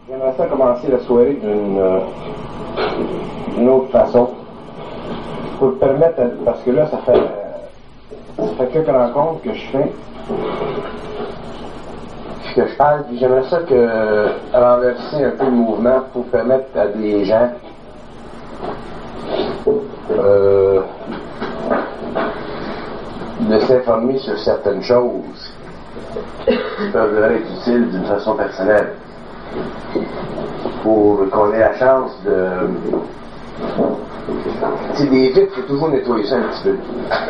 J'aimerais ça commencer la soirée d'une autre façon. Pour permettre, parce que là, ça fait quelques rencontres que je fais, que je parle, puis j'aimerais ça renverser un peu le mouvement pour permettre à des gens de s'informer sur certaines choses qui peuvent leur être utiles d'une façon personnelle, pour qu'on ait la chance de... Tu sais, des vitres, il faut toujours nettoyer ça un petit peu.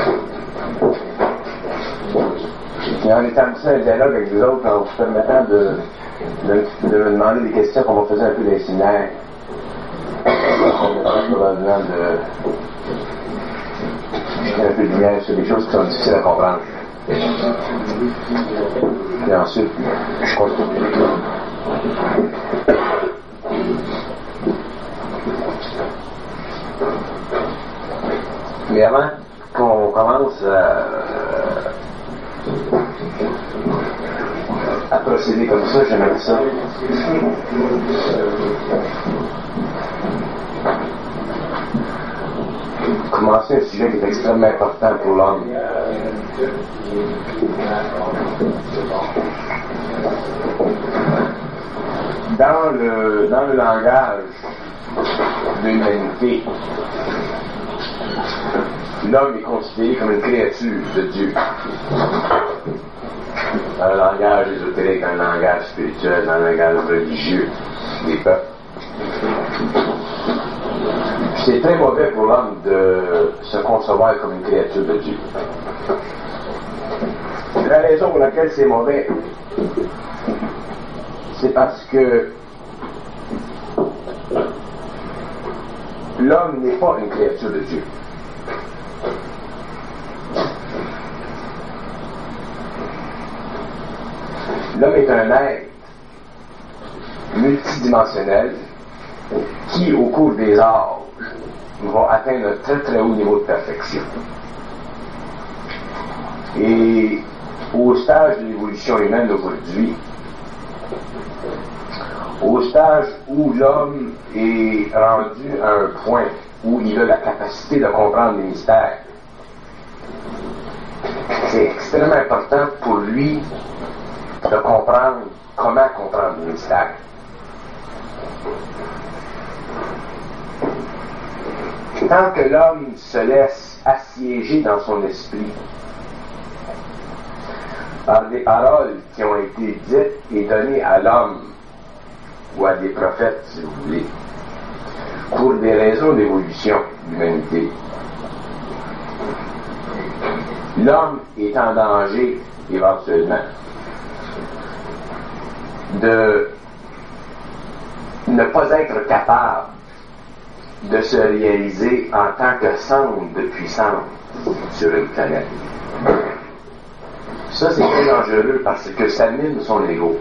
Et en établissant un dialogue avec les autres, en vous permettant de me demander des questions comme on faisait un peu dans les séminaires, probablement jeter un peu de lumière sur des choses qui sont difficiles à comprendre. Et ensuite, je continue. Mais avant qu'on commence à procéder comme ça, j'aimerais ça commencer un sujet qui est extrêmement important pour l'homme. Dans le langage de l'humanité, l'homme est considéré comme une créature de Dieu. Dans le langage ésotérique, dans le langage spirituel, dans le langage religieux des peuples. C'est très mauvais pour l'homme de se concevoir comme une créature de Dieu. La raison pour laquelle c'est mauvais, c'est parce que l'homme n'est pas une créature de Dieu. L'homme est un être multidimensionnel qui, au cours des âges, va atteindre un très très haut niveau de perfection. Et au stage de l'évolution humaine d'aujourd'hui, au stage où l'homme est rendu à un point où il a la capacité de comprendre les mystères, c'est extrêmement important pour lui de comprendre comment comprendre les mystères. Tant que l'homme se laisse assiéger dans son esprit par des paroles qui ont été dites et données à l'homme ou à des prophètes, si vous voulez, pour des raisons d'évolution de l'humanité, l'homme est en danger éventuellement de ne pas être capable de se réaliser en tant que centre de puissance sur une planète. Ça, c'est très dangereux parce que ça mine son ego.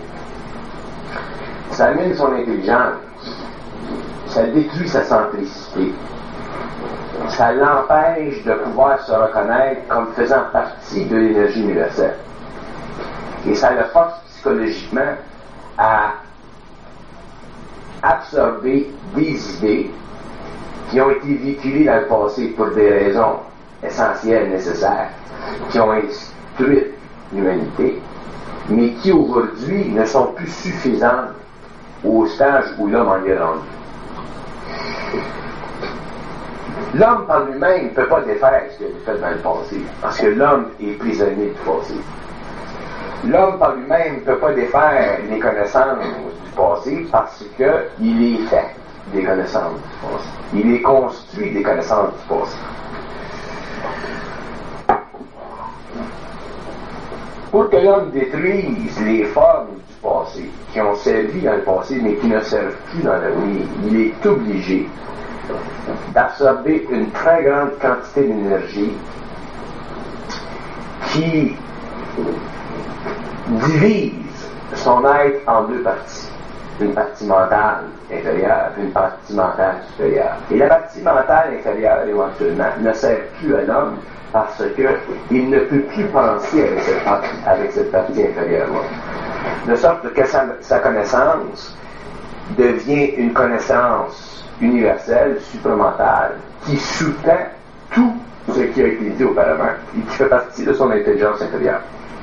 Ça mine son intelligence. Ça détruit sa centricité. Ça l'empêche de pouvoir se reconnaître comme faisant partie de l'énergie universelle. Et ça le force psychologiquement à absorber des idées qui ont été véhiculées dans le passé pour des raisons essentielles, nécessaires, qui ont instruit l'humanité, mais qui aujourd'hui ne sont plus suffisantes au stage où l'homme en est rendu. L'homme par lui-même ne peut pas défaire ce qu'il a fait dans le passé, parce que l'homme est prisonnier du passé. L'homme par lui-même ne peut pas défaire les connaissances du passé parce qu'il est fait des connaissances du passé. Il est construit des connaissances du passé. Pour que l'homme détruise les formes du passé, qui ont servi dans le passé mais qui ne servent plus dans l'avenir, il est obligé d'absorber une très grande quantité d'énergie qui divise son être en deux parties. Une partie mentale inférieure et une partie mentale supérieure. Et la partie mentale inférieure, éventuellement, ne sert plus à l'homme parce qu'il ne peut plus penser avec cette partie inférieure-là. De sorte que sa connaissance devient une connaissance universelle, supramentale, qui sous-tend tout ce qui a été dit auparavant et qui fait partie de son intelligence intérieure.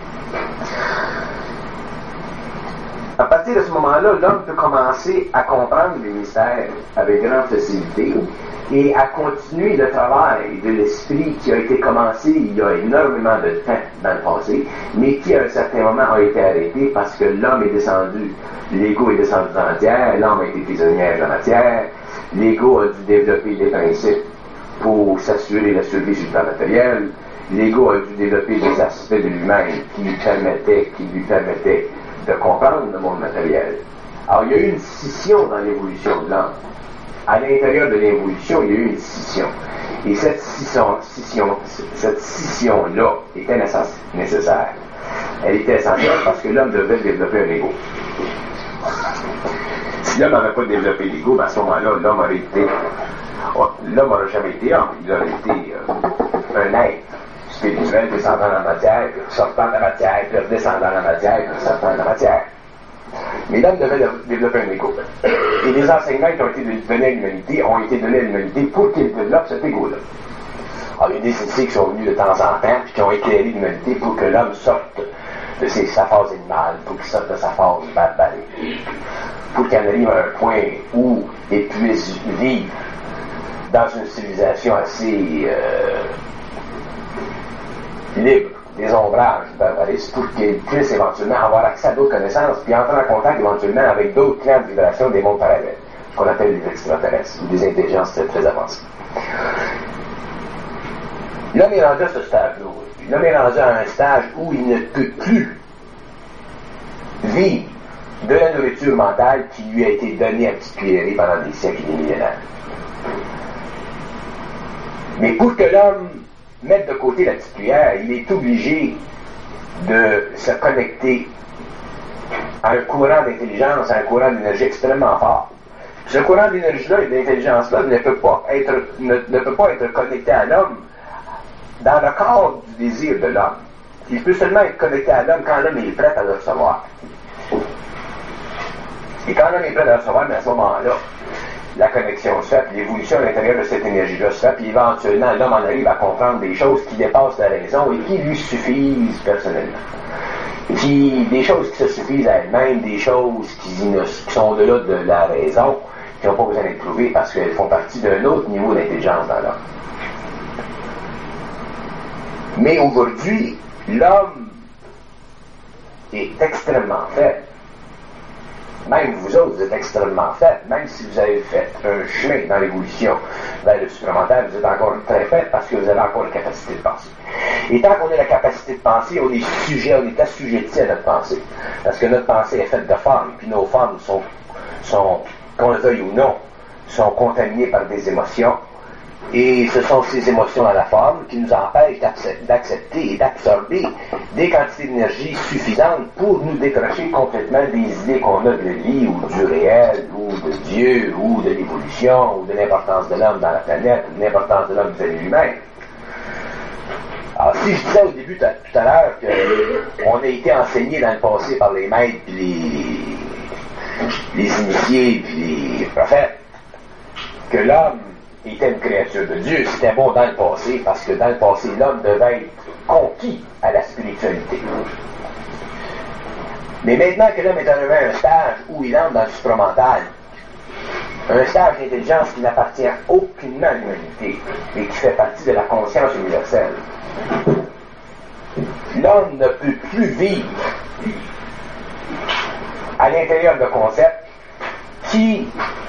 À partir de ce moment-là, l'homme peut commencer à comprendre les mystères avec grande facilité et à continuer le travail de l'esprit qui a été commencé il y a énormément de temps dans le passé, mais qui à un certain moment a été arrêté parce que l'homme est descendu, l'ego est descendu dans la matière, l'homme a été prisonnier de la matière, l'ego a dû développer des principes pour s'assurer la survie sur le plan matériel, l'ego a dû développer des aspects de lui-même qui lui permettaient de comprendre le monde matériel. Alors, il y a eu une scission dans l'évolution de l'homme. À l'intérieur de l'évolution, il y a eu une scission. Et cette scission-là était nécessaire. Elle était essentielle parce que l'homme devait développer un ego. Si l'homme n'avait pas développé l'ego, à ce moment-là, l'homme n'aurait jamais été homme. Il aurait été un être spirituel descendant dans la matière, puis sortant de la matière, puis redescendant dans la matière, puis sortant de la matière. Mais l'homme devait développer un ego. Et les enseignements qui ont été donnés à l'humanité ont été donnés à l'humanité pour qu'il développe cet ego-là. Alors, il y a des initiés qui sont venus de temps en temps, puis qui ont éclairé l'humanité pour que l'homme sorte de sa phase animale, pour qu'il sorte de sa phase barbarique, pour qu'il en arrive à un point où il puisse vivre dans une civilisation assez libre des ombrages barbaristes pour qu'ils puissent éventuellement avoir accès à d'autres connaissances puis entrer en contact éventuellement avec d'autres clans de vibration des mondes parallèles, ce qu'on appelle des extraterrestres ou des intelligences très, très avancées. L'homme est rendu à ce stade-là. L'homme est rendu à un stage où il ne peut plus vivre de la nourriture mentale qui lui a été donnée à petite cuillerée pendant des siècles et des millénaires. Mais pour que l'homme mette de côté la petite cuillère, il est obligé de se connecter à un courant d'intelligence, à un courant d'énergie extrêmement fort. Ce courant d'énergie-là et d'intelligence-là ne peut pas être connecté à l'homme dans le cadre du désir de l'homme. Il peut seulement être connecté à l'homme quand l'homme est prêt à le recevoir. Et quand l'homme est prêt à le recevoir, mais à ce moment-là, la connexion se fait, puis l'évolution à l'intérieur de cette énergie-là se fait, puis éventuellement, l'homme en arrive à comprendre des choses qui dépassent la raison et qui lui suffisent personnellement. Des choses qui se suffisent à elles-mêmes, des choses qui sont au-delà de la raison, qui n'ont pas besoin d'être prouvées parce qu'elles font partie d'un autre niveau d'intelligence dans l'homme. Mais aujourd'hui, l'homme est extrêmement faible. Même vous autres, vous êtes extrêmement faibles, même si vous avez fait un chemin dans l'évolution vers le supplémentaire, vous êtes encore très faible parce que vous avez encore la capacité de penser. Et tant qu'on a la capacité de penser, on est assujetti à notre pensée. Parce que notre pensée est faite de formes, puis nos formes sont qu'on le veuille ou non, sont contaminées par des émotions. Et ce sont ces émotions dans la forme qui nous empêchent d'accepter et d'absorber des quantités d'énergie suffisantes pour nous décrocher complètement des idées qu'on a de la vie ou du réel ou de Dieu ou de l'évolution ou de l'importance de l'homme dans la planète ou de l'importance de l'homme vis-à-vis lui-même. Alors si je disais au début tout à l'heure qu'on a été enseigné dans le passé par les maîtres puis les initiés puis les prophètes que l'homme était une créature de Dieu, c'était bon dans le passé, parce que dans le passé, l'homme devait être conquis à la spiritualité. Mais maintenant que l'homme est arrivé à un stage où il entre dans le supramental, un stage d'intelligence qui n'appartient aucunement à l'humanité et qui fait partie de la conscience universelle, l'homme ne peut plus vivre à l'intérieur de concepts qui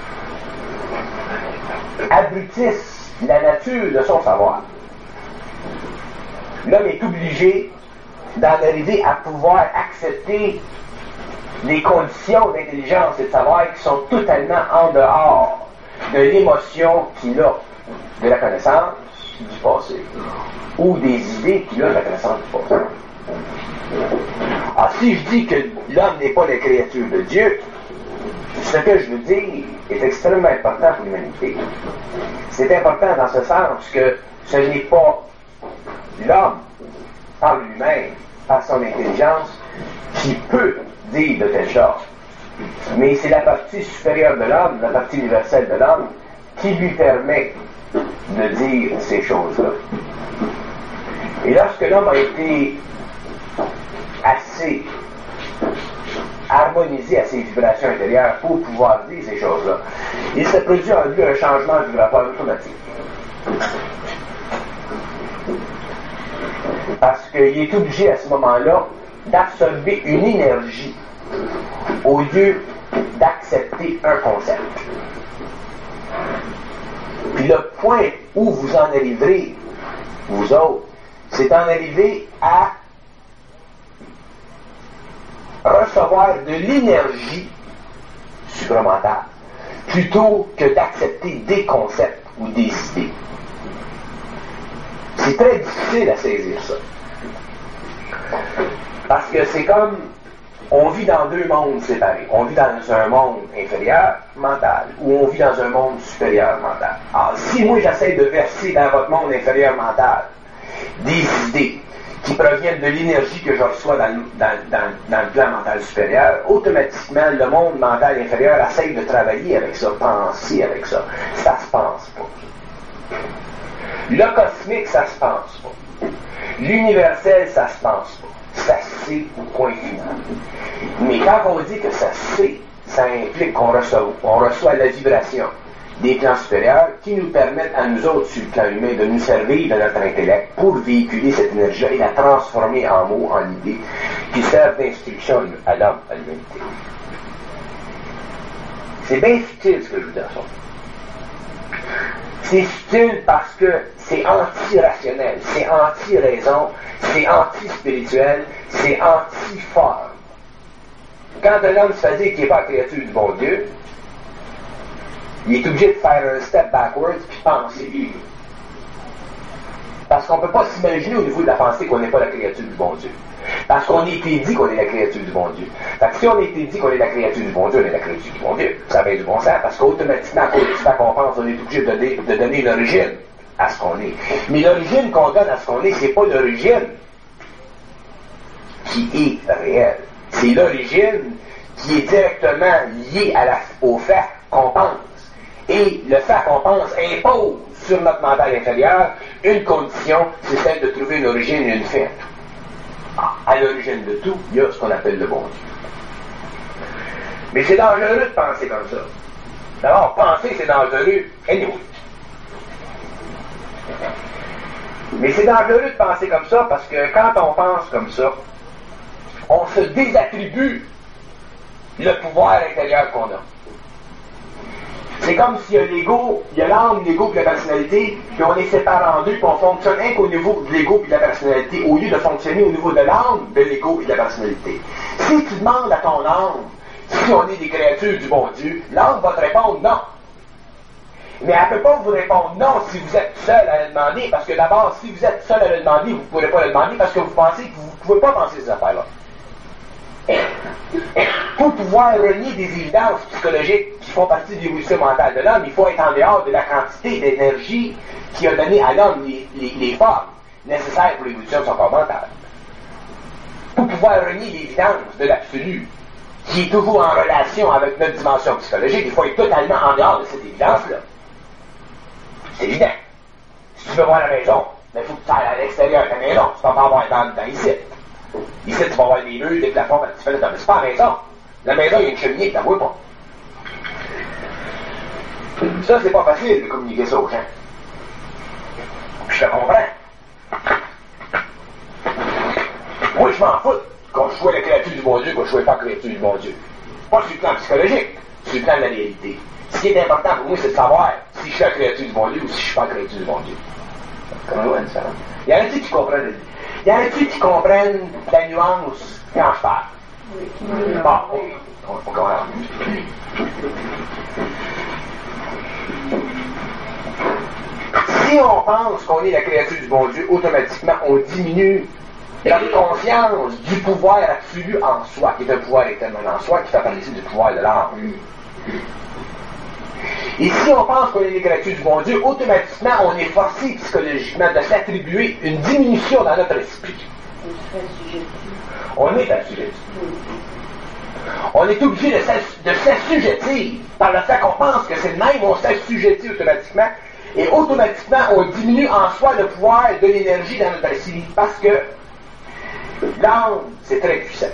abrutissent la nature de son savoir. L'homme est obligé d'en arriver à pouvoir accepter les conditions d'intelligence et de savoir qui sont totalement en dehors de l'émotion qu'il a de la connaissance du passé ou des idées qu'il a de la connaissance du passé. Alors si je dis que l'homme n'est pas la créature de Dieu, ce que je veux dire est extrêmement important pour l'humanité. C'est important dans ce sens que ce n'est pas l'homme, par lui-même, par son intelligence, qui peut dire de telle chose. Mais c'est la partie supérieure de l'homme, la partie universelle de l'homme, qui lui permet de dire ces choses-là. Et lorsque l'homme a été assez harmonisé à ses vibrations intérieures pour pouvoir dire ces choses-là, il se produit en lui un changement vibratoire automatique. Parce qu'il est obligé à ce moment-là d'absorber une énergie au lieu d'accepter un concept. Puis le point où vous en arriverez, vous autres, c'est d'en arriver à recevoir de l'énergie supramentale plutôt que d'accepter des concepts ou des idées. C'est très difficile à saisir ça. Parce que c'est comme on vit dans deux mondes séparés. On vit dans un monde inférieur mental ou on vit dans un monde supérieur mental. Alors, si moi j'essaie de verser dans votre monde inférieur mental des idées qui proviennent de l'énergie que je reçois dans le plan mental supérieur, automatiquement le monde mental inférieur essaie de travailler avec ça, penser avec ça. Ça se pense pas. Le cosmique, ça se pense pas. L'universel, ça se pense pas. Ça c'est au point final. Mais quand on dit que ça c'est, ça implique qu'on reçoit la vibration des plans supérieurs qui nous permettent à nous autres, sur le plan humain, de nous servir de notre intellect pour véhiculer cette énergie et la transformer en mots, en idées, qui servent d'instruction à l'homme, à l'humanité. C'est bien subtil ce que je vous dis à ça. C'est subtil parce que c'est anti-rationnel, c'est anti-raison, c'est anti-spirituel, c'est anti-forme. Quand un homme se fait dire qu'il n'est pas la créature du bon Dieu, il est obligé de faire un step backwards puis penser. Parce qu'on ne peut pas s'imaginer au niveau de la pensée qu'on n'est pas la créature du bon Dieu. Parce qu'on a été dit qu'on est la créature du bon Dieu. Fait que si on a été dit qu'on est la créature du bon Dieu, on est la créature du bon Dieu. Ça va être du bon sens, parce qu'automatiquement, à cause du fait qu'on pense, on est obligé de donner l'origine à ce qu'on est. Mais l'origine qu'on donne à ce qu'on est, c'est pas l'origine qui est réelle. C'est l'origine qui est directement liée au fait qu'on pense. Et le fait qu'on pense impose sur notre mental inférieur une condition, c'est celle de trouver une origine et une fin à tout. À l'origine de tout, il y a ce qu'on appelle le bon Dieu. Mais c'est dangereux de penser comme ça. D'abord, penser, c'est dangereux anyway. Mais c'est dangereux de penser comme ça parce que quand on pense comme ça, on se désattribue le pouvoir intérieur qu'on a. C'est comme s'il y a l'ego, il y a l'âme, l'ego et la personnalité, puis on les sépare en deux, puis on fonctionne un qu'au niveau de l'ego et de la personnalité, au lieu de fonctionner au niveau de l'âme, de l'ego et de la personnalité. Si tu demandes à ton âme si on est des créatures du bon Dieu, l'âme va te répondre non. Mais elle ne peut pas vous répondre non si vous êtes seul à le demander, parce que d'abord, si vous êtes seul à le demander, vous ne pourrez pas le demander parce que vous pensez que vous ne pouvez pas penser ces affaires-là. Pour pouvoir renier des évidences psychologiques qui font partie de l'évolution mentale de l'homme, il faut être en dehors de la quantité d'énergie qui a donné à l'homme les formes nécessaires pour l'évolution de son corps mental. Pour pouvoir renier l'évidence de l'absolu, qui est toujours en relation avec notre dimension psychologique, il faut être totalement en dehors de cette évidence-là. C'est évident. Si tu veux voir la maison, il faut que tu ailles à l'extérieur de ta maison. Tu ne peux pas avoir dans ici. Ici, tu vas avoir des murs, des plafonds, tu fais le temps. Mais c'est pas la maison. La maison, il y a une cheminée, tu la vois pas. Ça, c'est pas facile de communiquer ça aux gens. Je te comprends. Moi, je m'en fous quand je sois la créature du bon Dieu, quand je sois pas la créature du bon Dieu. Pas sur le plan psychologique, sur le plan de la réalité. Ce qui est important pour moi, c'est de savoir si je suis la créature du bon Dieu ou si je suis pas la créature du bon Dieu. Comment ça? Il y en a-t-il qui comprennent? Il y en a-t-il qui comprennent la nuance quand je parle? Oui. Bon, on comprend. Si on pense qu'on est la créature du bon Dieu, automatiquement, on diminue notre conscience du pouvoir absolu en soi, qui est un pouvoir éternel en soi, qui fait partie du pouvoir de l'âme. Et si on pense qu'on est les créatures du bon Dieu, automatiquement, on est forcé psychologiquement de s'attribuer une diminution dans notre esprit. On est assujetti. On est obligé de s'assujettir. Par le fait qu'on pense que c'est le même, on s'assujettit automatiquement. Et automatiquement, on diminue en soi le pouvoir de l'énergie dans notre psy. Parce que l'âme, c'est très puissant.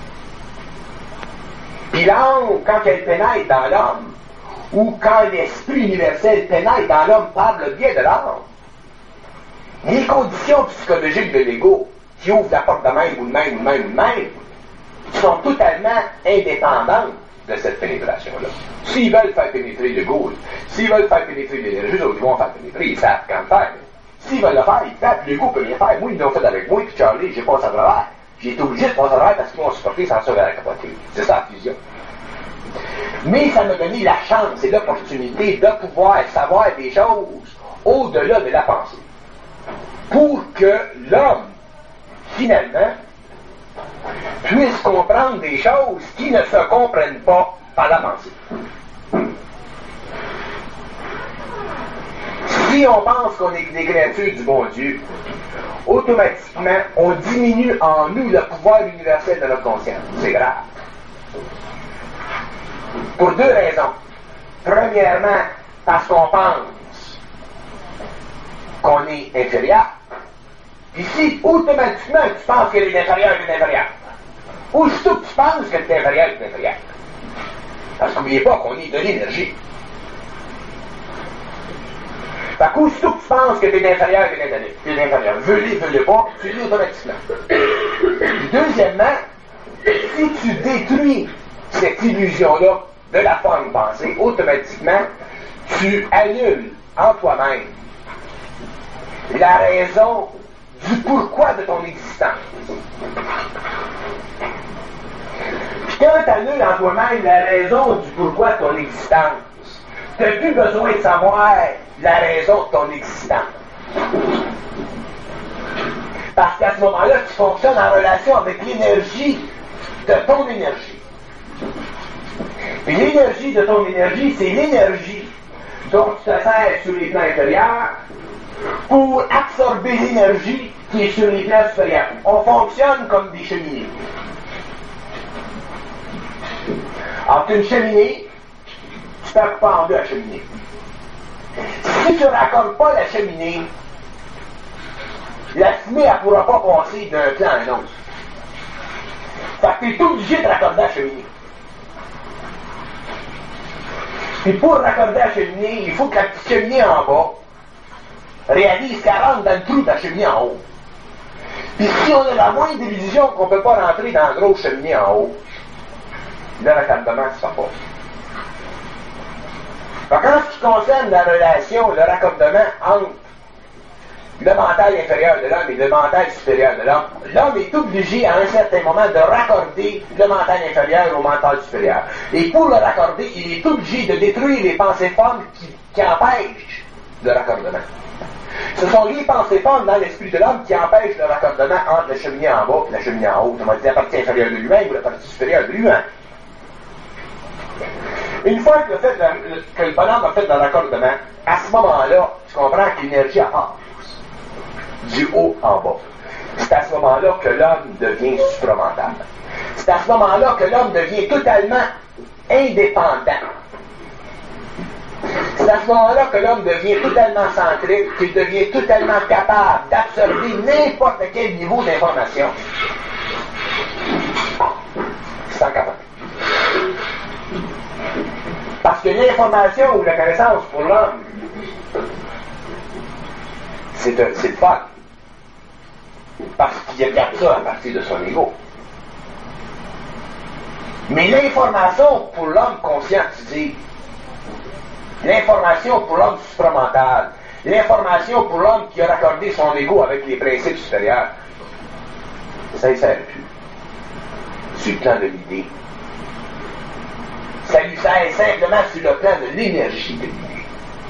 Puis l'âme, quand elle pénètre dans l'homme, ou quand l'esprit universel pénètre dans l'homme par le biais de l'âme, les conditions psychologiques de l'ego qui ouvrent la porte de même ou de même ou de même ou de même sont totalement indépendantes de cette pénétration-là. S'ils veulent faire pénétrer l'ego, s'ils veulent faire pénétrer l'énergie, les autres vont faire pénétrer, ils savent quand le faire. S'ils veulent le faire, ils tapent, l'ego peut rien faire. Moi, ils l'ont fait avec moi, puis Charlie, j'ai passé à travers. J'ai été obligé de passer à travers parce qu'ils m'ont supporté sans ça vers la capoter. C'est ça la fusion. Mais ça m'a donné la chance et l'opportunité de pouvoir savoir des choses au-delà de la pensée. Pour que l'homme, finalement, puisse comprendre des choses qui ne se comprennent pas par la pensée. Si on pense qu'on est des créatures du bon Dieu, automatiquement, on diminue en nous le pouvoir universel de notre conscience. C'est grave. Pour deux raisons. Premièrement, parce qu'on pense qu'on est inférieur. Puis si, automatiquement, tu penses que tu es inférieur, tu es inférieur. Aussitôt que tu penses que tu es inférieur, tu es inférieur. Parce qu'oubliez pas qu'on est de l'énergie. Fait qu'aussitôt que tu penses que tu es inférieur, tu es inférieur. Veux-le pas, tu l'es automatiquement. Deuxièmement, si tu détruis cette illusion-là de la forme pensée, automatiquement, tu annules en toi-même la raison du pourquoi de ton existence. Puis quand tu annules en toi-même la raison du pourquoi de ton existence, tu n'as plus besoin de savoir la raison de ton existence. Parce qu'à ce moment-là, tu fonctionnes en relation avec l'énergie de ton énergie. Et l'énergie de ton énergie, c'est l'énergie dont tu te sers sur les plans inférieurs pour absorber l'énergie qui est sur les plans supérieurs. On fonctionne comme des cheminées. Alors, tu as une cheminée, tu ne peux pas en deux la cheminée. Si tu ne raccordes pas la cheminée, la fumée, elle ne pourra pas passer d'un plan à un autre. Fait que tu es obligé de raccorder la cheminée. Puis pour raccorder la cheminée, il faut que la petite cheminée en bas réalise qu'elle rentre dans le trou de la cheminée en haut. Puis si on a la moindre illusion qu'on ne peut pas rentrer dans la grosse cheminée en haut, le raccordement ne se fait pas. Donc, en ce qui concerne la relation, le raccordement entre le mental inférieur de l'homme et le mental supérieur de l'homme, l'homme est obligé à un certain moment de raccorder le mental inférieur au mental supérieur. Et pour le raccorder, il est obligé de détruire les pensées formes qui empêchent le raccordement. Ce sont les pensées formes dans l'esprit de l'homme qui empêchent le raccordement entre la cheminée en bas et la cheminée en haut, c'est-à-dire la partie inférieure de lui-même ou la partie supérieure de lui-même. Une fois que le bonhomme a fait le raccordement, à ce moment-là, tu comprends que l'énergie passe du haut en bas. C'est à ce moment-là que l'homme devient supramental. C'est à ce moment-là que l'homme devient totalement indépendant. C'est à ce moment-là que l'homme devient totalement centré, qu'il devient totalement capable d'absorber n'importe quel niveau d'information. Sans capable. Parce que l'information ou la connaissance pour l'homme, c'est le fun. Parce qu'il regarde ça à partir de son ego. Mais l'information pour l'homme conscientisé, l'information pour l'homme supramental, l'information pour l'homme qui a raccordé son ego avec les principes supérieurs, ça ne sert plus. Sur le plan de l'idée. Ça lui sert simplement sur le plan de l'énergie de l'idée.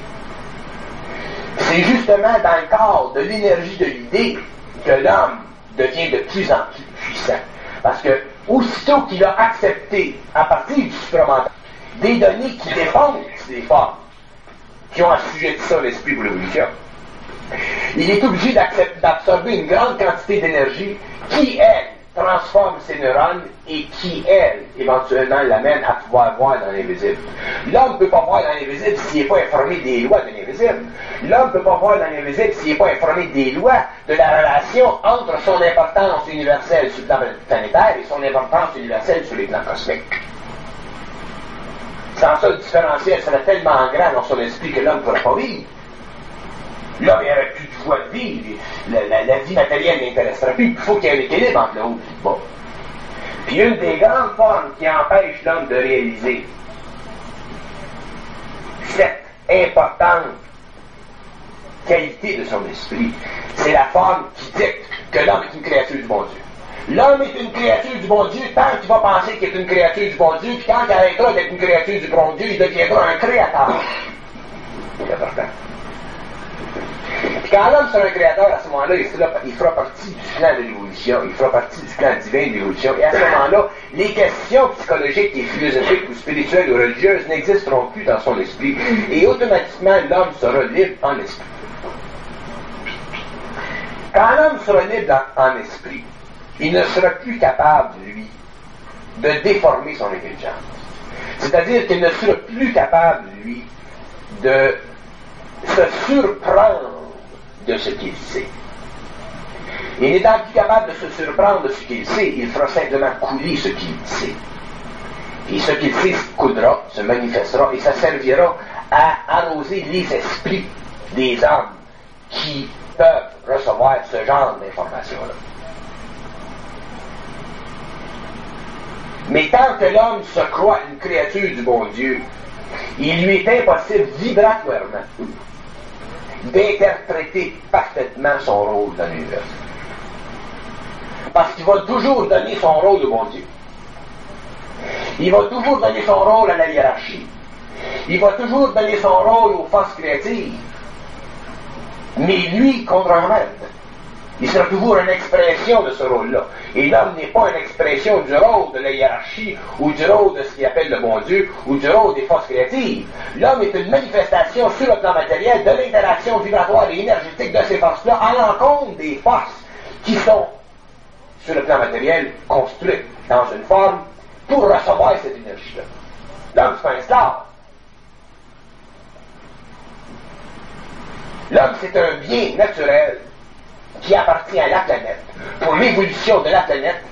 C'est justement dans le cadre de l'énergie de l'idée que l'homme devient de plus en plus puissant. Parce que, aussitôt qu'il a accepté, à partir du supramental, des données qui défendent les formes, qui ont assujetti ça à l'esprit pour l'évolution, il est obligé d'absorber une grande quantité d'énergie qui, elle, transforme ses neurones et qui, elle, éventuellement l'amène à pouvoir voir dans l'invisible. L'homme ne peut pas voir dans l'invisible s'il n'est pas informé des lois de l'invisible. L'homme ne peut pas voir dans l'invisible s'il n'est pas informé des lois de la relation entre son importance universelle sur le plan planétaire et son importance universelle sur les plans cosmiques. Sans ça, le différentiel serait tellement grand dans son esprit que l'homme ne pourrait pas vivre. L'homme, il n'y aurait plus de joie de vivre. La vie matérielle n'intéresserait plus. Il faut qu'il y ait un équilibre entre le haut et le bas. Puis une des grandes formes qui empêche l'homme de réaliser cette importante qualité de son esprit, c'est la forme qui dit que l'homme est une créature du bon Dieu. L'homme est une créature du bon Dieu tant qu'il va penser qu'il est une créature du bon Dieu, puis quand il arrêtera d'être une créature du bon Dieu, il deviendra un créateur. C'est important. Puis quand l'homme sera un créateur, à ce moment-là, il fera partie du plan de l'évolution, il fera partie du plan divin de l'évolution, et à ce moment-là, les questions psychologiques et philosophiques ou spirituelles ou religieuses n'existeront plus dans son esprit, et automatiquement, l'homme sera libre en esprit. Quand l'homme sera libre en esprit, il ne sera plus capable, lui, de déformer son intelligence. C'est-à-dire qu'il ne sera plus capable, lui, de se surprendre de ce qu'il sait. Et n'étant plus capable de se surprendre de ce qu'il sait, il fera simplement couler ce qu'il sait. Et ce qu'il sait coulera, se manifestera, et ça servira à arroser les esprits des hommes qui peuvent recevoir ce genre d'informations-là. Mais tant que l'homme se croit une créature du bon Dieu, il lui est impossible vibratoirement d'interpréter parfaitement son rôle dans l'univers. Parce qu'il va toujours donner son rôle au bon Dieu. Il va toujours donner son rôle à la hiérarchie. Il va toujours donner son rôle aux forces créatives. Mais lui, contrairement, il sera toujours une expression de ce rôle-là. Et l'homme n'est pas une expression du rôle de la hiérarchie, ou du rôle de ce qu'il appelle le bon Dieu, ou du rôle des forces créatives. L'homme est une manifestation sur le plan matériel de l'interaction vibratoire et énergétique de ces forces-là à l'encontre des forces qui sont, sur le plan matériel, construites dans une forme pour recevoir cette énergie-là. L'homme, c'est pas un esclave. L'homme, c'est un bien naturel qui appartient à la planète, pour l'évolution de la planète.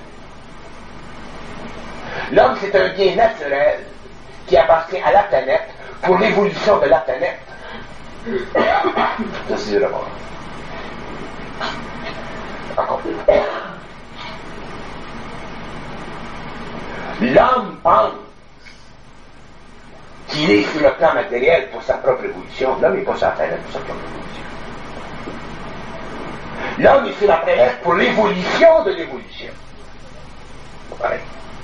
L'homme, c'est un bien naturel qui appartient à la planète, pour l'évolution de la planète. Ça, c'est le mot. Encore. L'homme pense qu'il est sur le plan matériel pour sa propre évolution. L'homme n'est pas sur la planète pour sa propre évolution. L'homme est sur la planète pour l'évolution de l'évolution. Pareil.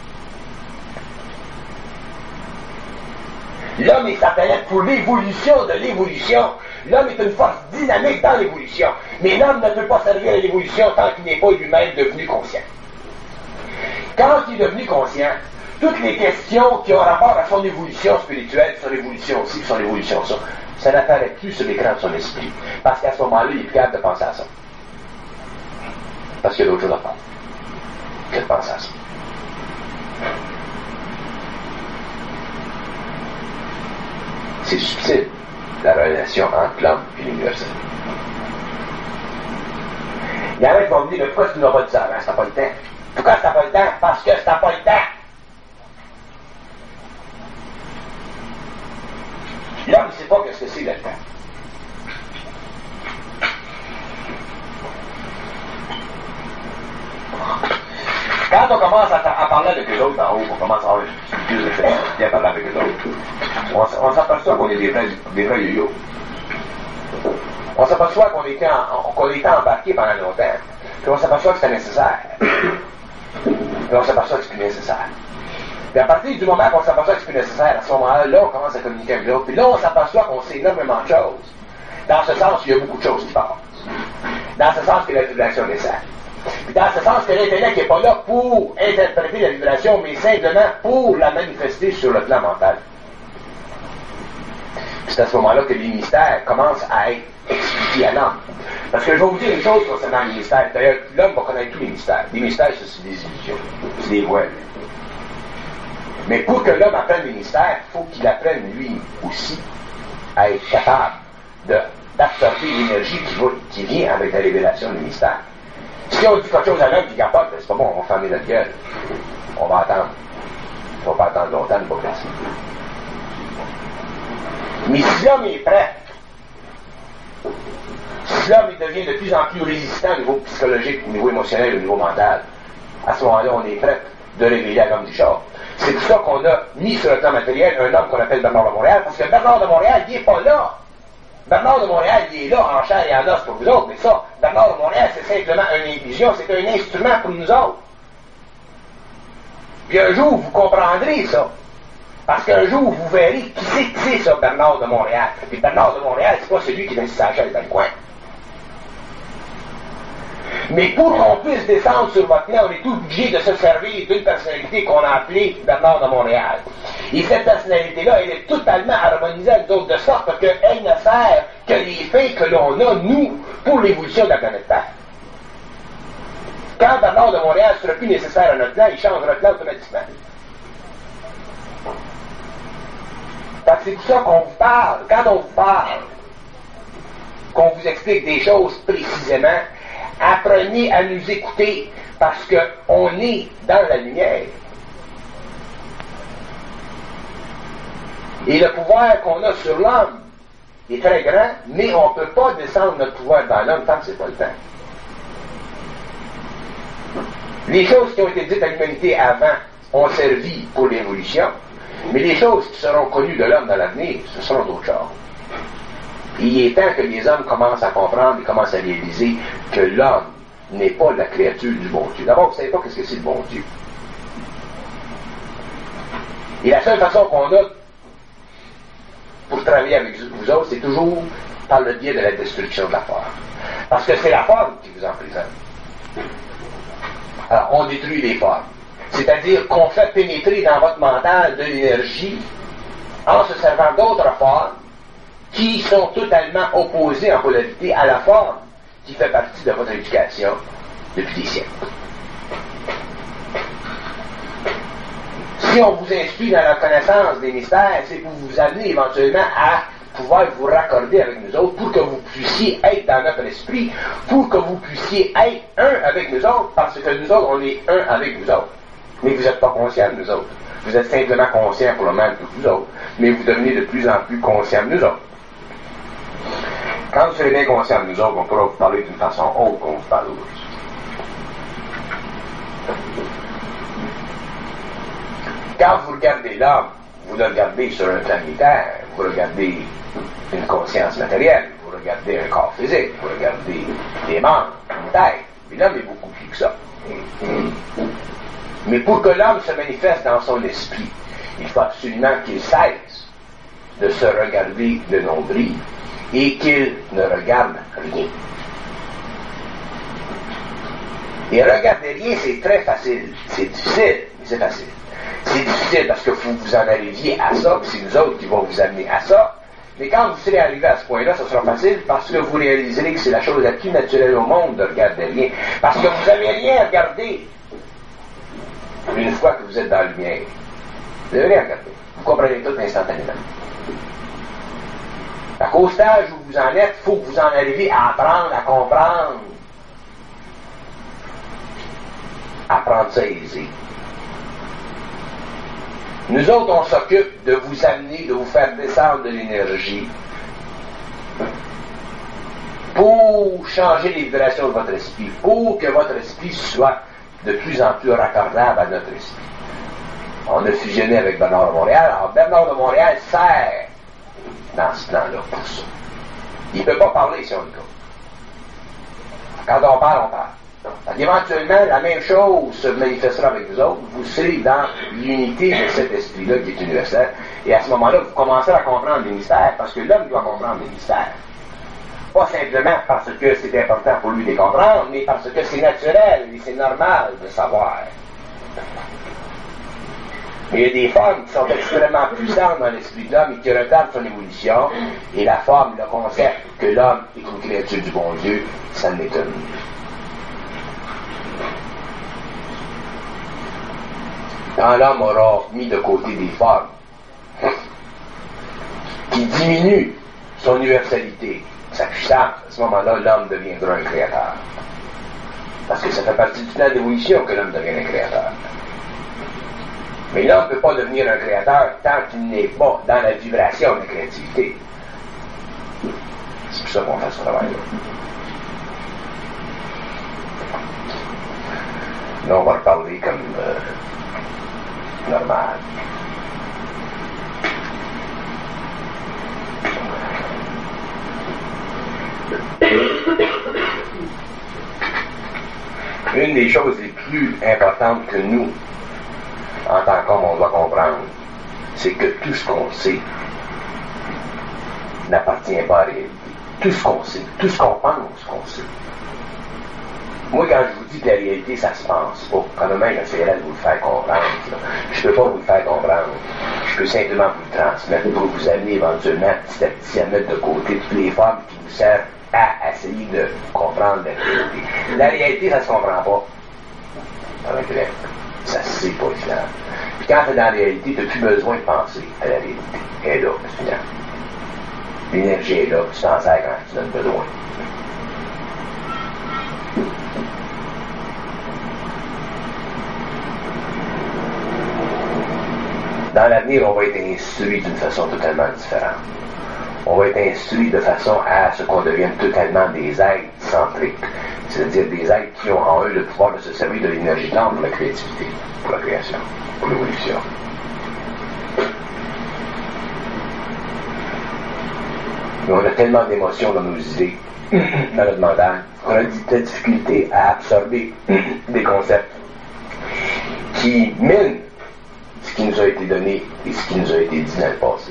L'homme est sur la planète pour l'évolution de l'évolution. L'homme est une force dynamique dans l'évolution. Mais l'homme ne peut pas servir à l'évolution tant qu'il n'est pas lui-même devenu conscient. Quand il est devenu conscient, toutes les questions qui ont rapport à son évolution spirituelle, son évolution ci, son évolution ça n'apparaît plus sur l'écran de son esprit. Parce qu'à ce moment-là, il est plus capable de penser à ça. Parce qu'il y a d'autres choses à faire que de penser à ça. C'est subtil, la relation entre l'homme et l'universel. Il y en a qui vont me dire, mais pourquoi tu n'as pas dit ça avant? Ça n'a pas le temps. Pourquoi ça n'a pas le temps? Parce que ça n'a pas le temps. L'homme ne sait pas ce que c'est le temps. Quand on commence à parler avec les autres en haut, on commence à avoir plus de facilité à parler avec les autres. On s'aperçoit qu'on est des vrais yo-yo. On s'aperçoit qu'on était embarqué pendant longtemps. Puis on s'aperçoit que c'était nécessaire. Puis on s'aperçoit que c'est plus nécessaire. Puis à partir du moment qu'on s'aperçoit que c'est plus nécessaire, à ce moment-là, là, on commence à communiquer avec l'autre. Puis là, on s'aperçoit qu'on sait énormément de choses. Dans ce sens, il y a beaucoup de choses qui passent. Dans ce sens que la vibration descend. Puis dans ce sens que l'intellect n'est pas là pour interpréter la vibration, mais simplement pour la manifester sur le plan mental. C'est à ce moment-là que les mystères commencent à être expliqués. dit à l'homme. Parce que je vais vous dire une chose concernant les mystères. D'ailleurs, l'homme va connaître tous les mystères. Les mystères, c'est des illusions. C'est des voiles. Mais pour que l'homme apprenne les mystères, il faut qu'il apprenne lui aussi à être capable d'absorber l'énergie qui vient avec la révélation des mystères. Si on dit quelque chose à l'homme qui capote, c'est pas bon, on va fermer notre gueule. On va attendre. On va pas attendre longtemps, il va passer. Mais si l'homme est prêt, si l'homme devient de plus en plus résistant au niveau psychologique, au niveau émotionnel, au niveau mental, à ce moment-là, on est prêt de révéler à l'homme du char. C'est pour ça qu'on a mis sur le plan matériel un homme qu'on appelle Bernard de Montréal, parce que Bernard de Montréal, il n'est pas là. Bernard de Montréal, il est là en chair et en os pour vous autres, mais ça, Bernard de Montréal, c'est simplement une illusion, c'est un instrument pour nous autres. Puis un jour, vous comprendrez ça. Parce qu'un jour, vous verrez qui c'est ça, Bernard de Montréal. Puis Bernard de Montréal, c'est pas celui qui vient sa chaise dans le coin. Mais pour qu'on puisse descendre sur votre plan, on est obligé de se servir d'une personnalité qu'on a appelée Bernard de Montréal. Et cette personnalité-là, elle est totalement harmonisée avec d'autres, de sorte qu'elle ne sert que les faits que l'on a, nous, pour l'évolution de la planète Terre. Quand Bernard de Montréal ne sera plus nécessaire à notre plan, il changera de plan automatiquement. Parce que c'est pour ça qu'on vous parle. Quand on vous parle, qu'on vous explique des choses précisément, apprenez à nous écouter parce qu'on est dans la lumière. Et le pouvoir qu'on a sur l'homme est très grand, mais on ne peut pas descendre notre pouvoir dans l'homme tant que c'est pas le temps. Les choses qui ont été dites à l'humanité avant ont servi pour l'évolution, mais les choses qui seront connues de l'homme dans l'avenir, ce seront d'autres choses. Il est temps que les hommes commencent à comprendre et commencent à réaliser que l'homme n'est pas la créature du bon Dieu. D'abord, vous ne savez pas ce que c'est le bon Dieu. Et la seule façon qu'on a pour travailler avec vous autres, c'est toujours par le biais de la destruction de la forme. Parce que c'est la forme qui vous emprisonne. Alors, on détruit les formes. C'est-à-dire qu'on fait pénétrer dans votre mental de l'énergie en se servant d'autres formes qui sont totalement opposées en polarité à la forme qui fait partie de votre éducation depuis des siècles. Si on vous instruit dans la connaissance des mystères, c'est pour vous amener éventuellement à pouvoir vous raccorder avec nous autres, pour que vous puissiez être dans notre esprit, pour que vous puissiez être un avec nous autres, parce que nous autres, on est un avec vous autres. Mais vous n'êtes pas conscients de nous autres. Vous êtes simplement conscients pour le même que vous autres, mais vous devenez de plus en plus conscients de nous autres. Quand vous serez bien conscients de nous autres, on pourra vous parler d'une façon autre qu'on vous parle aujourd'hui. Quand vous regardez l'homme, vous le regardez sur un plan militaire, vous regardez une conscience matérielle, vous regardez un corps physique, vous regardez des membres, une tête. Mais l'homme est beaucoup plus que ça. Mais pour que l'homme se manifeste dans son esprit, il faut absolument qu'il cesse de se regarder le nombril et qu'il ne regarde rien. Et regarder rien, c'est très facile. C'est difficile, mais c'est facile. C'est difficile parce qu'il faut que vous en arriviez à ça, puis c'est nous autres qui vont vous amener à ça. Mais quand vous serez arrivé à ce point-là, ça sera facile parce que vous réaliserez que c'est la chose la plus naturelle au monde de regarder rien. Parce que vous n'avez rien à regarder une fois que vous êtes dans la lumière. Vous n'avez rien à regarder. Vous comprenez tout instantanément. Au stage où vous en êtes, il faut que vous en arriviez à apprendre, à comprendre. Apprendre ça aisé. Nous autres, on s'occupe de vous amener, de vous faire descendre de l'énergie pour changer les vibrations de votre esprit, pour que votre esprit soit de plus en plus raccordable à notre esprit. On a fusionné avec Bernard de Montréal. Alors, Bernard de Montréal sert dans ce plan-là pour ça. Il ne peut pas parler si on le dit. Quand on parle, on parle. Donc, éventuellement, la même chose se manifestera avec vous autres. Vous serez dans l'unité de cet esprit-là qui est universel. Et à ce moment-là, vous commencerez à comprendre les mystères, parce que l'homme doit comprendre les mystères. Pas simplement parce que c'est important pour lui de les comprendre, mais parce que c'est naturel et c'est normal de savoir. Mais il y a des formes qui sont extrêmement puissantes dans l'esprit de l'homme et qui retardent son évolution. Et la forme, le concept que l'homme est une créature du bon Dieu, ça m'étonne. Quand l'homme aura mis de côté des formes qui diminuent son universalité, sa puissance, à ce moment-là, l'homme deviendra un créateur. Parce que ça fait partie du plan d'évolution que l'homme devienne un créateur. Mais l'homme ne peut pas devenir un créateur tant qu'il n'est pas dans la vibration de la créativité. C'est pour ça qu'on fait ce travail-là. Là, on va reparler comme normal. Une des choses les plus importantes que nous, en tant qu'homme, on doit comprendre, c'est que tout ce qu'on sait n'appartient pas à la réalité. Tout ce qu'on sait, tout ce qu'on pense qu'on sait. Moi, quand je vous dis que la réalité, ça se pense pas, quand même, j'essaierai de vous le faire comprendre. Je ne peux pas vous le faire comprendre. Je peux simplement vous le transmettre pour vous amener éventuellement, petit à petit, à mettre de côté toutes les formes qui vous servent à essayer de comprendre la réalité. La réalité, ça ne se comprend pas. Avec elle, ça se sait pas, finalement. Puis quand tu es dans la réalité, tu n'as plus besoin de penser à la réalité. Elle est là, finalement. L'énergie est là, tu t'en sers quand tu en as besoin. Dans l'avenir, on va être instruit d'une façon totalement différente. On va être instruit de façon à ce qu'on devienne totalement des êtres centriques. C'est-à-dire des êtres qui ont en eux le pouvoir de se servir de l'énergie de l'âme pour la créativité, pour la création, pour l'évolution. Mais on a tellement d'émotions dans nos idées, dans notre mental, qu'on a de difficulté à absorber des concepts qui minent ce qui nous a été donné et ce qui nous a été dit dans le passé.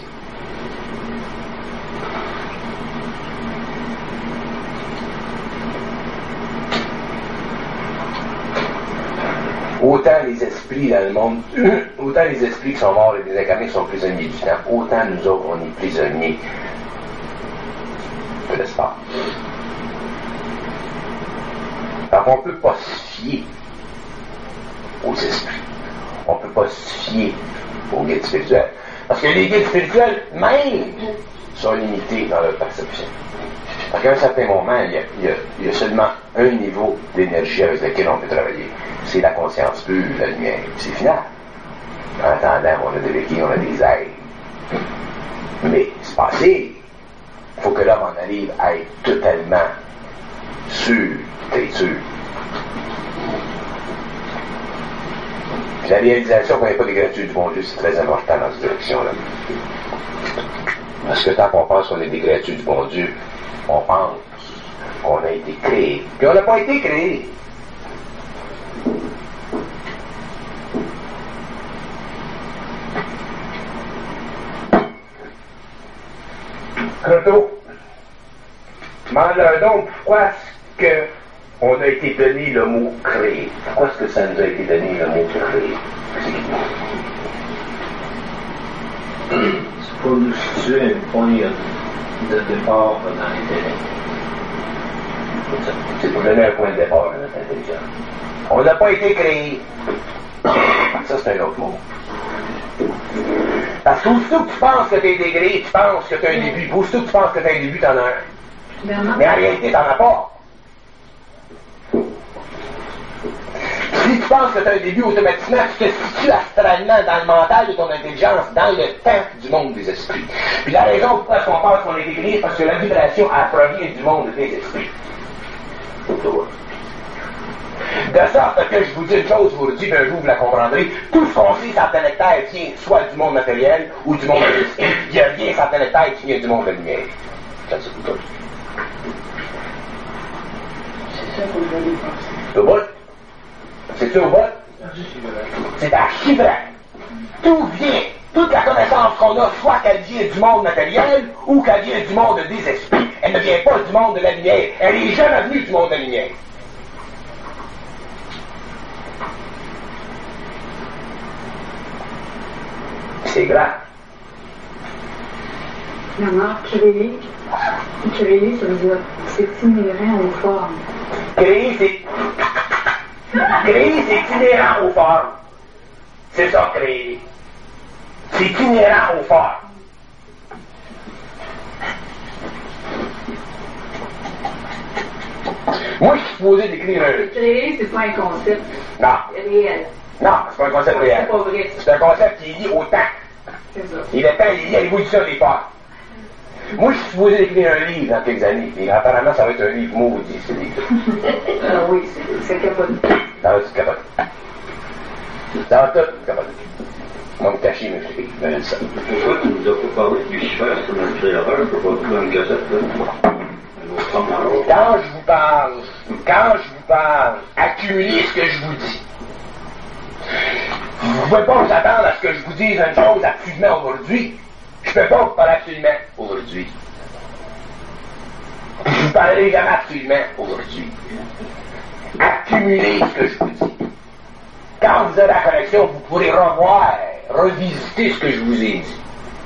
Autant les esprits dans le monde, autant les esprits qui sont morts et désincarnés sont prisonniers du temps, autant nous autres on est prisonniers de l'espace. Alors on ne peut pas se fier aux esprits. On ne peut pas se fier aux guides spirituels. Parce que les guides spirituels, même, sont limités dans leur perception. Parce qu'à un certain moment, il y a seulement un niveau d'énergie avec lequel on peut travailler. C'est la conscience pure, la lumière. C'est final. En attendant, on a des béquilles, on a des ailes. Mais c'est passé. Il faut que l'homme en arrive à être totalement sûr, d'être sûr. Puis la réalisation qu'on n'est pas des créatures du bon Dieu, c'est très important dans cette direction-là. Parce que tant qu'on pense qu'on est des créatures du bon Dieu, on pense qu'on a été créé. Puis on n'a pas été créé. Croteau, demande-leur donc pourquoi est-ce qu'on a été donné le mot créé. Pourquoi est-ce que ça nous a été donné le mot créé? C'est pour nous situer un point de départ dans l'intellect. C'est pour donner un point de départ à notre intelligence. On n'a pas été créé. Ça, c'est un autre mot. Parce que aussitôt que tu penses que tu es dégré, tu penses que tu as un début. Aussitôt que tu penses que tu as un début, tu en as un. Mais en réalité, tu n'en as pas. Si tu penses que tu as un début, automatiquement, tu te situes astralement dans le mental de ton intelligence, dans le temps du monde des esprits. Puis la raison pourquoi on pense qu'on est dégré, c'est parce que la vibration provient du monde des esprits. De sorte que je vous dis une chose, vous le dites, un jour vous la comprendrez, tout ce qu'on sait sur la planète Terre vient soit du monde matériel ou du monde de l'esprit. Il n'y a rien sur la planète Terre qui vient du monde de la lumière. Ça, c'est tout. C'est ça qu'on doit y penser. Au bout? C'est-tu au bout? C'est archivé. Tout vient, toute la connaissance qu'on a, soit qu'elle vient du monde matériel ou qu'elle vient du monde des esprits. Elle ne vient pas du monde de la lumière. Elle n'est jamais venue du monde de la lumière. c'est grave. Maman, créer, ça veut dire c'est inhérent aux formes. Créer, c'est inhérent aux formes. C'est ça, créer. C'est inhérent aux formes. Moi, je suis supposé d'écrire un livre. Créer, c'est pas un concept Non. réel. Non, c'est pas un concept réel. C'est pas vrai. C'est un concept qui est lié au temps. C'est ça. Et le temps est lié à l'évolution des formes. Moi, je suis supposé d'écrire un livre dans quelques années. Et apparemment, ça va être un livre maudit, ce livre. Oui, c'est capoté. Ça va être capoté. Ça va tout capoté. Moi, me cacher, mais je vais ça. Pourquoi tu nous as pas parlé de Lucifer, c'est notre créateur, je peux pas trouver une gazette, là? Quand je vous parle, accumulez ce que je vous dis. Vous ne pouvez pas vous attendre à ce que je vous dise une chose absolument aujourd'hui. Je ne peux pas vous parler absolument aujourd'hui. Je ne vous parlerai jamais absolument aujourd'hui. Accumulez ce que je vous dis. Quand vous avez la connexion, vous pourrez revoir, revisiter ce que je vous ai dit.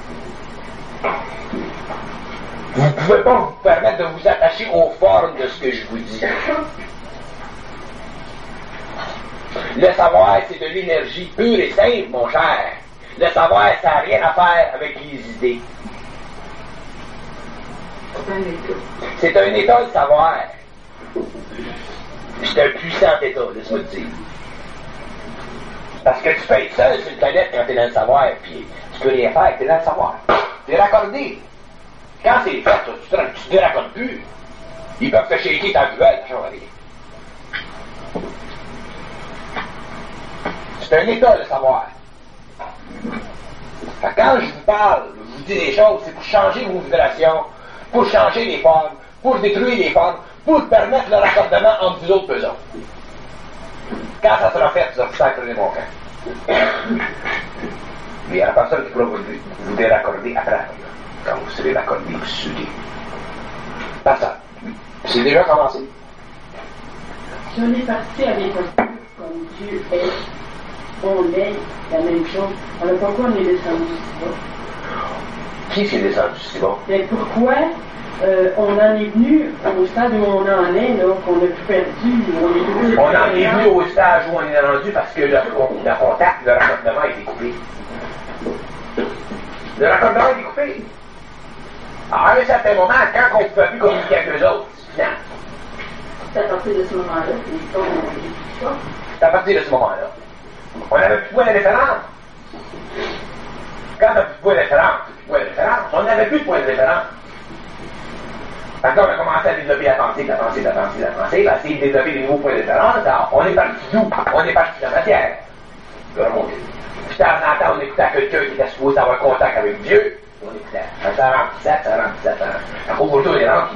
Vous ne pouvez pas vous permettre de vous attacher aux formes de ce que je vous dis. Le savoir, c'est de l'énergie pure et simple, mon cher. Le savoir, ça n'a rien à faire avec les idées. C'est un état de savoir. C'est un puissant état, laisse-moi te dire. Parce que tu peux être seul sur une planète quand tu es dans le savoir, puis tu peux rien faire, tu es dans le savoir. Tu es raccordé. Quand c'est fait, tu te raccordes plus. Ils peuvent te shaker ta gueule, ça va rien. C'est un état de savoir. Fait que quand je vous parle, je vous dis des choses, c'est pour changer vos vibrations, pour changer les formes, pour détruire les formes, pour permettre le raccordement entre vous autres et eux autres. Quand ça sera fait, vous obstaclerez mon camp. Mais il n'y a personne qui pourra vous déraccorder après. Quand vous serez raccordés, vous soudés. Personne. C'est déjà commencé. Si on est parti avec un peu comme Dieu est, on est la même chose. Alors pourquoi on est descendu si bas? Qui s'est descendu si bas? Mais pourquoi on en est venu au stade où on en est, là, qu'on a tout perdu? On en est venu au stage où on est rendu parce que le contact, le raccordement a été coupé. Le raccordement a été coupé. Alors, à un certain moment, quand on ne peut plus communiquer avec eux autres, c'est final. C'est à partir de ce moment-là que l'histoire n'a pas. C'est à partir de ce moment-là. On n'avait plus de point de référence. Quand on n'a plus de point de référence, on n'avait plus de point de référence. Parce qu'on a commencé à développer la pensée, à essayer de développer des nouveaux points de référence. Alors, on est parti d'où? On est parti de la matière. Puis de temps en temps, on écoutait quelqu'un qui était supposé avoir contact avec Dieu. On écoutait. Ça remplissait. Aujourd'hui, on est rempli.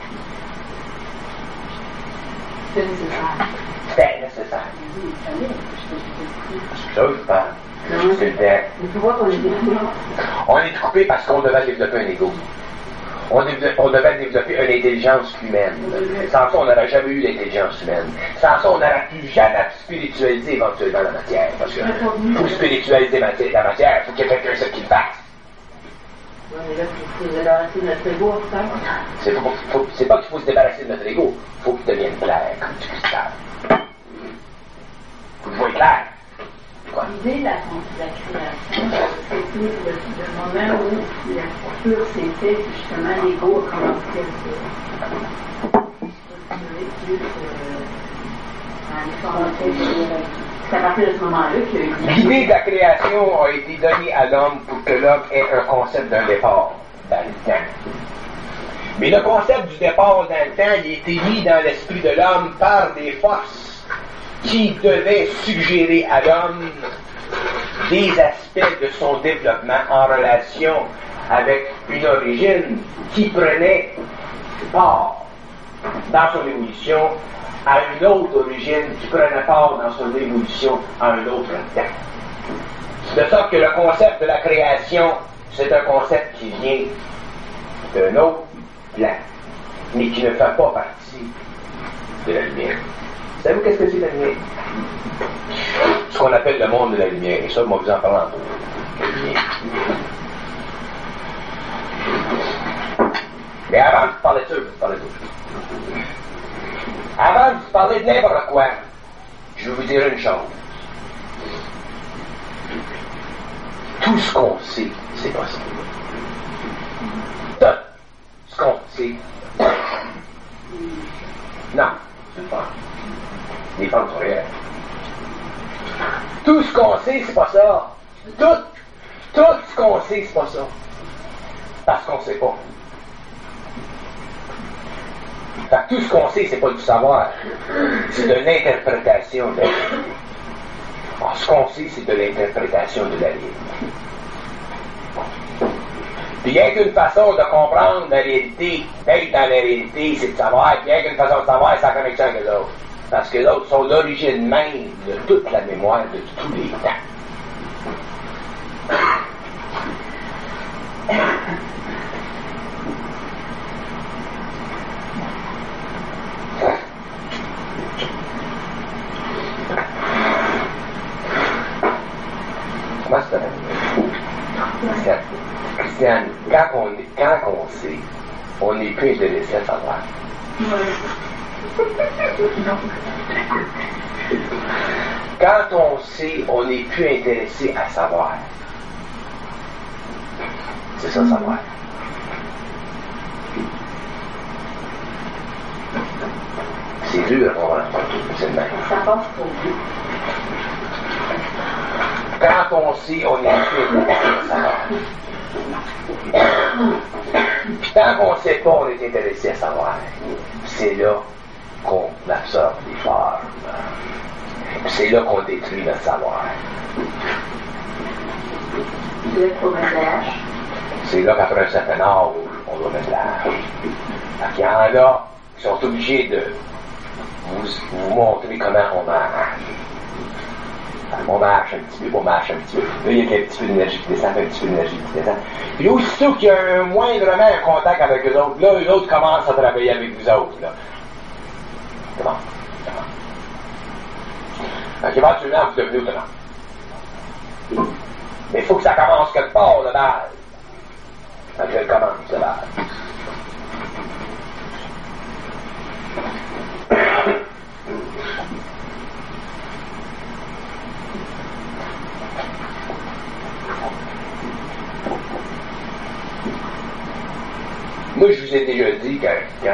C'est nécessaire. C'était nécessaire. C'est ça que je parle. C'était. Mais pourquoi qu'on est découpé? On est coupé parce qu'on devait développer un ego. On devait développer une intelligence humaine. Sans ça, on n'aurait jamais eu l'intelligence humaine. Sans ça, on n'aurait plus jamais spiritualisé éventuellement la matière. Parce que pour spiritualiser la matière, il faut qu'il y ait quelqu'un qui le fasse. Mais là, il faut se débarrasser de notre ego, ça. C'est pas qu'il faut se débarrasser de notre ego. Il faut qu'il devienne clair comme du cristal. Il faut qu'il soit clair. L'idée de la création, c'était le moment où la culture s'est faite, justement, l'ego a commencé à c'est à partir de ce moment-là que l'idée de la création a été donnée à l'homme pour que l'homme ait un concept d'un départ dans le temps. Mais le concept du départ dans le temps, il a été mis dans l'esprit de l'homme par des forces qui devaient suggérer à l'homme des aspects de son développement en relation avec une origine qui prenait part dans son évolution à une autre origine qui prenait part dans son évolution à un autre temps. De sorte que le concept de la création, c'est un concept qui vient d'un autre plan, mais qui ne fait pas partie de la lumière. Savez-vous qu'est-ce que c'est la lumière? Ce qu'on appelle le monde de la lumière. Et ça, moi, vous en parler un peu. Mais avant de vous parler de ça, je vais vous parler d'autre chose. Avant de vous parler de n'importe quoi, je vais vous dire une chose. Tout ce qu'on sait, c'est pas ça. Tout ce qu'on sait. Non, c'est pas. Les femmes sont réelles. Tout ce qu'on sait, c'est pas ça. Tout ce qu'on sait, c'est pas ça. Parce qu'on sait pas. Fait que tout ce qu'on sait, c'est pas du savoir. C'est de l'interprétation de la vie. Alors, ce qu'on sait, c'est de l'interprétation de la vie. Puis il n'y a qu'une façon de comprendre la réalité, d'être dans la réalité, c'est de savoir. Puis il n'y a qu'une façon de savoir, c'est la connexion avec les autres. Parce que les autres sont l'origine même de toute la mémoire de tous les temps. Comment ça s'appelle? Christiane, quand on sait, on n'est plus intéressé à savoir. Quand on sait, on n'est plus intéressé à savoir. C'est ça, savoir. C'est dur à comprendre, c'est le même. Ça passe pour vous. Quand on sait, on n'est plus intéressé à savoir. Tant qu'on ne sait pas, on est intéressé à savoir. C'est là qu'on absorbe les formes. C'est là qu'on détruit notre savoir. C'est là qu'après un certain âge, on doit mettre l'âge. Il y en a qui sont obligés de vous montrer comment on marche. On marche un petit peu, on marche un petit peu. Là, il y a un petit peu d'énergie qui descend, un petit peu d'énergie qui descend. Puis aussitôt qu'il y a moindrement un contact avec eux autres, là, eux autres commencent à travailler avec vous autres. Là. Comment? Donc, éventuellement, vous devenez autonome. Mais il faut que ça commence quelque part, de base. Donc, je commence, de base. Moi, je vous ai déjà dit quand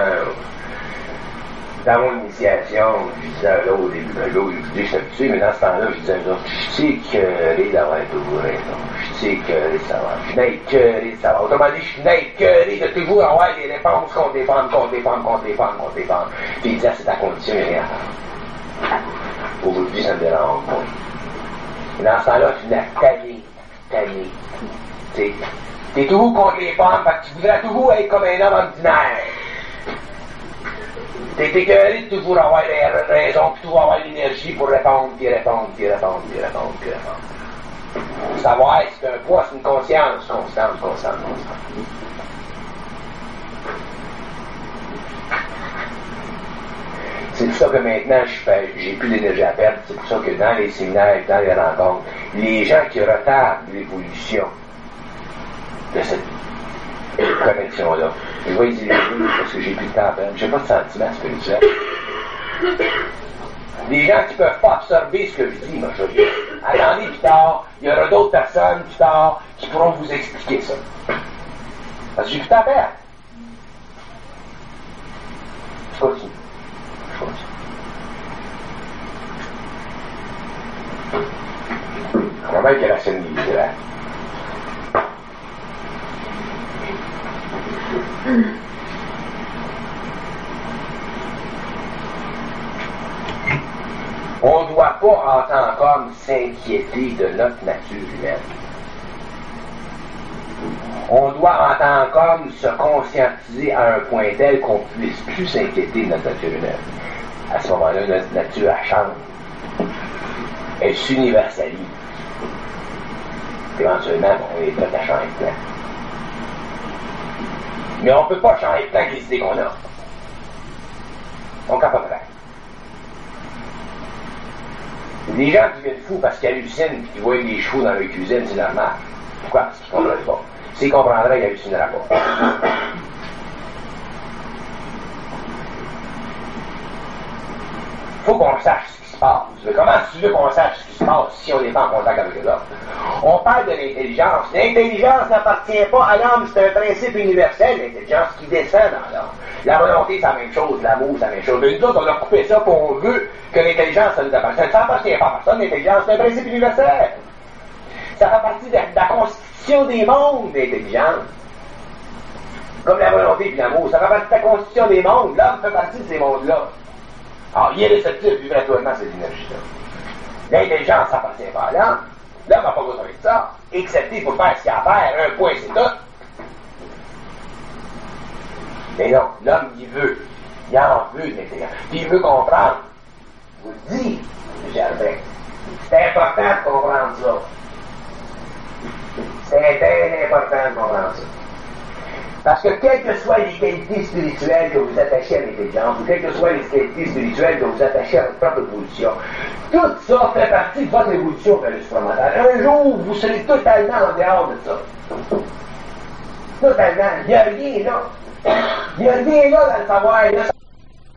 dans mon initiation, je disais à l'autre, au début de l'autre, je disais, je suis habitué, mais dans ce temps-là, je disais à l'autre, je suis écœuré d'avoir toujours raison. Je suis écœuré de savoir. Je suis écœuré de savoir. Autrement dit, je suis écœuré de toujours avoir des réponses qu'on défend. Puis il disait, c'est ta condition, il n'y a rien à faire. Aujourd'hui, ça me dérange pas. Et dans ce temps-là, je suis tanné. T'es toujours contre les femmes, parce que tu voudrais toujours être comme un homme ordinaire. T'es écœuré de toujours avoir des raisons, puis toujours avoir l'énergie pour répondre. Savoir, c'est un poids, c'est une conscience constante. C'est pour ça que maintenant, j'ai plus d'énergie à perdre. C'est pour ça que dans les séminaires, dans les rencontres, les gens qui retardent l'évolution de cette connexion-là, je vais les éliminer parce que j'ai plus de temps à perdre. J'ai pas de sentiment spirituel. Les gens qui ne peuvent pas absorber ce que je dis, moi, je dis, attendez plus tard, il y aura d'autres personnes plus tard qui pourront vous expliquer ça. Parce que j'ai plus de temps à perdre. Je continue. Comment est-ce que la scène libérale? On ne doit pas, en tant qu'homme, s'inquiéter de notre nature humaine. On doit, en tant qu'homme, se conscientiser à un point tel qu'on ne puisse plus s'inquiéter de notre nature humaine. À ce moment-là, notre nature, elle change. Elle s'universalise. Éventuellement, on est prêt à changer de plan. Mais on ne peut pas changer de plan avec les idées qu'on a. On ne peut pas faire. Les gens qui viennent fous parce qu'ils hallucinent et qu'ils voient des chevaux dans leur cuisine, c'est normal. Pourquoi? Parce qu'ils ne comprennent pas. S'ils comprendraient, ils hallucineraient pas. Faut qu'on sache ce qui se passe. Mais comment tu veux qu'on sache ce qui se passe si on n'est pas en contact avec les autres? On parle de l'intelligence. L'intelligence n'appartient pas à l'homme, c'est un principe universel, l'intelligence qui descend dans l'homme. La volonté, c'est la même chose, l'amour, c'est la même chose. Mais nous autres, on a coupé ça pour on veut que l'intelligence, ça nous appartient. Ça n'appartient pas à personne, l'intelligence, c'est un principe universel. Ça fait partie de la constitution des mondes, l'intelligence. Comme la volonté et l'amour, ça fait partie de la constitution des mondes. L'homme fait partie de ces mondes-là. Alors, il est réceptif, vivre naturellement cette énergie-là. L'intelligence, ça n'appartient pas à l'homme. L'homme n'a pas besoin de ça. Excepté pour faire ce qu'il y a à faire, un point, c'est tout. Mais non, l'homme, il veut. Il en veut de l'intelligence. Puis il veut comprendre. Je vous le dis, M. Albert. C'est important de comprendre ça. C'est très important de comprendre ça. Parce que quelles que soient les qualités spirituelles que vous attachez à l'intelligence, ou quelles que soient les qualités spirituelles que vous attachez à votre propre évolution, tout ça fait partie de votre évolution vers le supramental. Un jour, vous serez totalement en dehors de ça. Totalement. Il n'y a rien là. Il n'y a rien là dans le savoir. Là.